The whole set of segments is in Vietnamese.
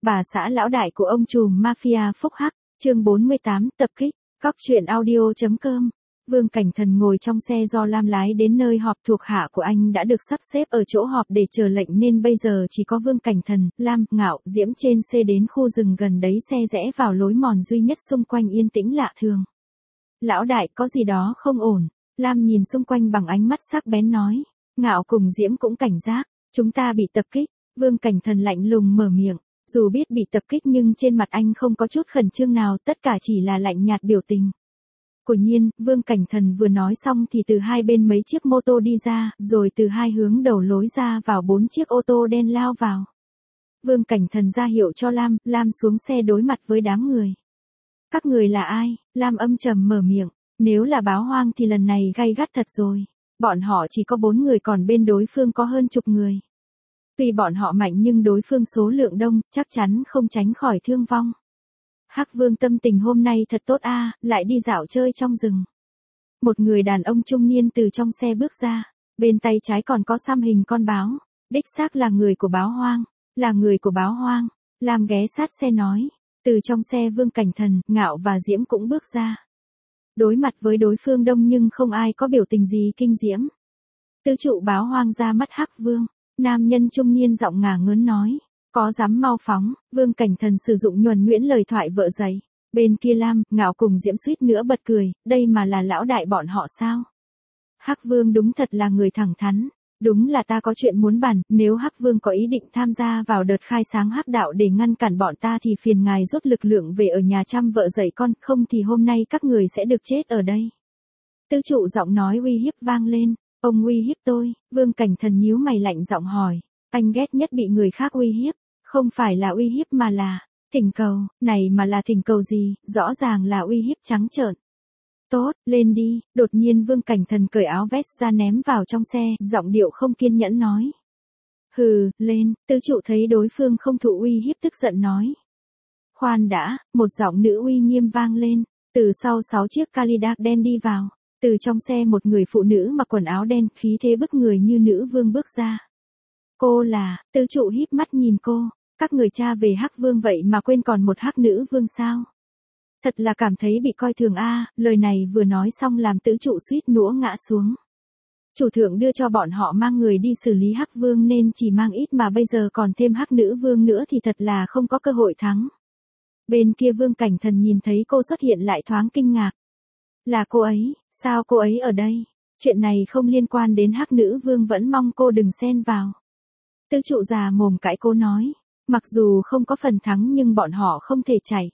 Bà xã lão đại của ông trùm mafia Phúc Hắc, chương 48, tập kích, Cóc truyện audio.com. Vương Cảnh Thần ngồi trong xe do Lam lái đến nơi họp, thuộc hạ của anh đã được sắp xếp ở chỗ họp để chờ lệnh nên bây giờ chỉ có Vương Cảnh Thần, Lam, Ngạo, Diễm trên xe đến khu rừng gần đấy, xe rẽ vào lối mòn duy nhất, xung quanh yên tĩnh lạ thường. Lão đại, có gì đó không ổn. Lam nhìn xung quanh bằng ánh mắt sắc bén nói. Ngạo cùng Diễm cũng cảnh giác. Chúng ta bị tập kích. Vương Cảnh Thần lạnh lùng mở miệng. Dù biết bị tập kích nhưng trên mặt anh không có chút khẩn trương nào, tất cả chỉ là lạnh nhạt biểu tình. Quả nhiên, Vương Cảnh Thần vừa nói xong thì từ hai bên mấy chiếc mô tô đi ra, rồi từ hai hướng đầu lối ra vào 4 chiếc ô tô đen lao vào. Vương Cảnh Thần ra hiệu cho Lam, Lam xuống xe đối mặt với đám người. Các người là ai? Lam âm trầm mở miệng. Nếu là Báo Hoang thì lần này gay gắt thật rồi. Bọn họ chỉ có 4 người, còn bên đối phương có hơn chục người. Tuy bọn họ mạnh nhưng đối phương số lượng đông, chắc chắn không tránh khỏi thương vong. Hắc Vương tâm tình hôm nay thật tốt a, lại đi dạo chơi trong rừng. Một người đàn ông trung niên từ trong xe bước ra, bên tay trái còn có xăm hình con báo, đích xác là người của Báo Hoang, là người của Báo Hoang. Lam ghé sát xe nói, từ trong xe Vương Cảnh Thần, Ngạo và Diễm cũng bước ra. Đối mặt với đối phương đông nhưng không ai có biểu tình gì kinh diễm. Tứ trụ Báo Hoang ra mắt Hắc Vương, nam nhân trung niên giọng ngả ngớn nói. Có dám mau phóng. Vương Cảnh Thần sử dụng nhuần nhuyễn lời thoại vợ dày. Bên kia Lam, Ngạo cùng Diễm suýt nữa bật cười, đây mà là lão đại bọn họ sao? Hắc Vương đúng thật là người thẳng thắn. Đúng là ta có chuyện muốn bàn, nếu Hắc Vương có ý định tham gia vào đợt khai sáng hắc đạo để ngăn cản bọn ta thì phiền ngài rút lực lượng về ở nhà chăm vợ dạy con, không thì hôm nay các người sẽ được chết ở đây. Tứ trụ giọng nói uy hiếp vang lên. Ông uy hiếp tôi? Vương Cảnh Thần nhíu mày lạnh giọng hỏi. Anh ghét nhất bị người khác uy hiếp. Không phải là uy hiếp mà là thỉnh cầu, này mà là thỉnh cầu gì, rõ ràng là uy hiếp trắng trợn. Tốt, lên đi. Đột nhiên Vương Cảnh Thần cởi áo vest ra ném vào trong xe, giọng điệu không kiên nhẫn nói. Hừ, lên. Tứ trụ thấy đối phương không thụ uy hiếp tức giận nói. Khoan đã, một giọng nữ uy nghiêm vang lên, từ sau 6 chiếc Cadillac đen đi vào, từ trong xe một người phụ nữ mặc quần áo đen, khí thế bức người như nữ vương bước ra. Cô là, tứ trụ híp mắt nhìn cô. Các người cha về Hắc Vương vậy mà quên còn một Hắc nữ vương sao? Thật là cảm thấy bị coi thường a. Lời này vừa nói xong làm tứ trụ suýt nữa ngã xuống. Chủ thượng đưa cho bọn họ mang người đi xử lý Hắc Vương nên chỉ mang ít mà bây giờ còn thêm Hắc nữ vương nữa thì thật là không có cơ hội thắng. Bên kia Vương Cảnh Thần nhìn thấy cô xuất hiện lại thoáng kinh ngạc. Là cô ấy, sao cô ấy ở đây? Chuyện này không liên quan đến Hắc nữ vương, vẫn mong cô đừng xen vào. Tứ trụ già mồm cãi cô nói. Mặc dù không có phần thắng nhưng bọn họ không thể chạy.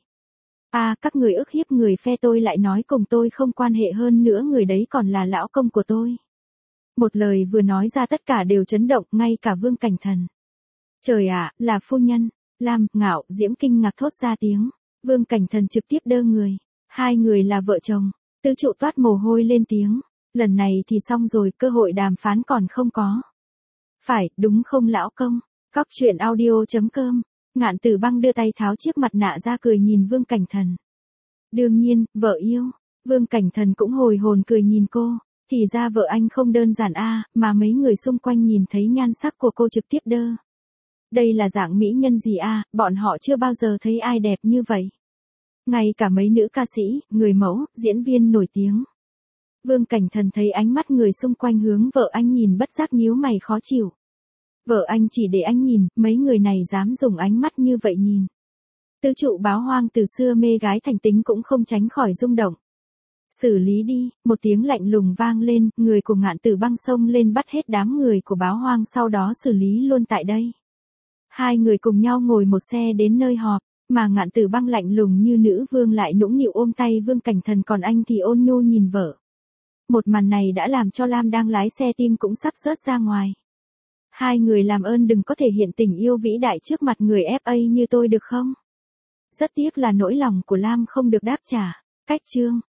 Các người ức hiếp người phe tôi lại nói cùng tôi không quan hệ, hơn nữa người đấy còn là lão công của tôi. Một lời vừa nói ra tất cả đều chấn động, ngay cả Vương Cảnh Thần. Trời ạ, là phu nhân. Lam, Ngạo, Diễm kinh ngạc thốt ra tiếng. Vương Cảnh Thần trực tiếp đơ người. Hai người là vợ chồng. Tứ trụ toát mồ hôi lên tiếng. Lần này thì xong rồi, cơ hội đàm phán còn không có. Phải, đúng không lão công? Cóc truyện audio.com. Ngạn Tử Băng đưa tay tháo chiếc mặt nạ ra cười nhìn Vương Cảnh Thần. Đương nhiên, vợ yêu. Vương Cảnh Thần cũng hồi hồn cười nhìn cô. Thì ra vợ anh không đơn giản mà mấy người xung quanh nhìn thấy nhan sắc của cô trực tiếp đơ. Đây là dạng mỹ nhân gì bọn họ chưa bao giờ thấy ai đẹp như vậy. Ngay cả mấy nữ ca sĩ, người mẫu, diễn viên nổi tiếng. Vương Cảnh Thần thấy ánh mắt người xung quanh hướng vợ anh nhìn bất giác nhíu mày khó chịu. Vợ anh chỉ để anh nhìn, mấy người này dám dùng ánh mắt như vậy nhìn. Tứ trụ Báo Hoang từ xưa mê gái thành tính cũng không tránh khỏi rung động. Xử lý đi, một tiếng lạnh lùng vang lên, người của Ngạn Tử Băng xông lên bắt hết đám người của Báo Hoang, sau đó xử lý luôn tại đây. Hai người cùng nhau ngồi một xe đến nơi họp, mà Ngạn Tử Băng lạnh lùng như nữ vương lại nũng nịu ôm tay Vương Cảnh Thần, còn anh thì ôn nhu nhìn vợ. Một màn này đã làm cho Lam đang lái xe tim cũng sắp rớt ra ngoài. Hai người làm ơn đừng có thể hiện tình yêu vĩ đại trước mặt người FA như tôi được không? Rất tiếc là nỗi lòng của Lam không được đáp trả. Cách chương.